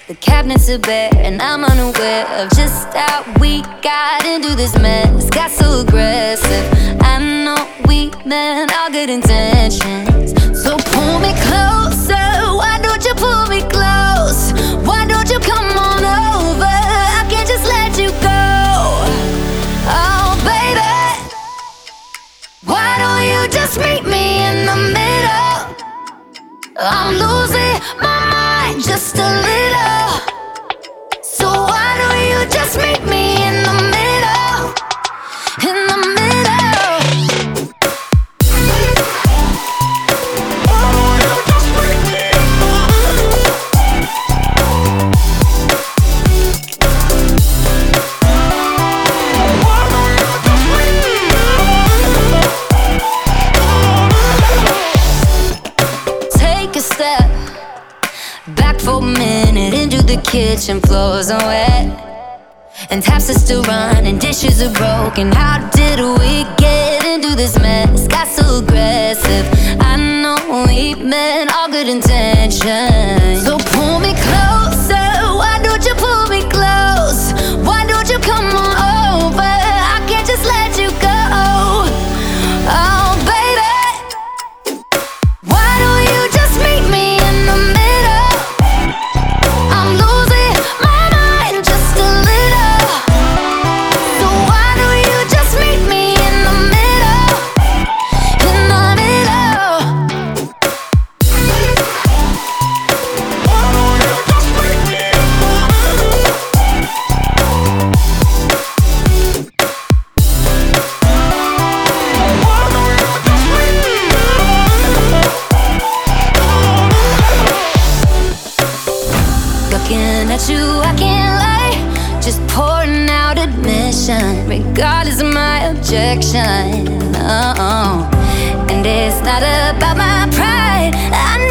The cabinets are bare, and I'm unaware of just how we got into this mess. Got so aggressive. I know we meant all good intentions. So pull me closer. Why don't you pull me close? Why don't you come on over? I can't just let you go. Oh, baby, why don't you just meet me in the middle? I'm losing my mind just a little. So why don't you just meet me in the middle? In the middle. Take a step back for a minute into the kitchen, floors are wet, and taps are still running, dishes are broken. How did we get into this mess? Got so aggressive. I know we meant all good intentions. So pull me closer. Why don't you pull me close? Why don't you come on over? I can't just let you go. Oh, baby, why don't you just meet me in the middle? I'm losing my mind just a little. So why don't you just meet me in the middle? In the middle. Looking at you, I can't lie. Just pouring out admission, regardless of my objection. Oh, and it's not about my pride. I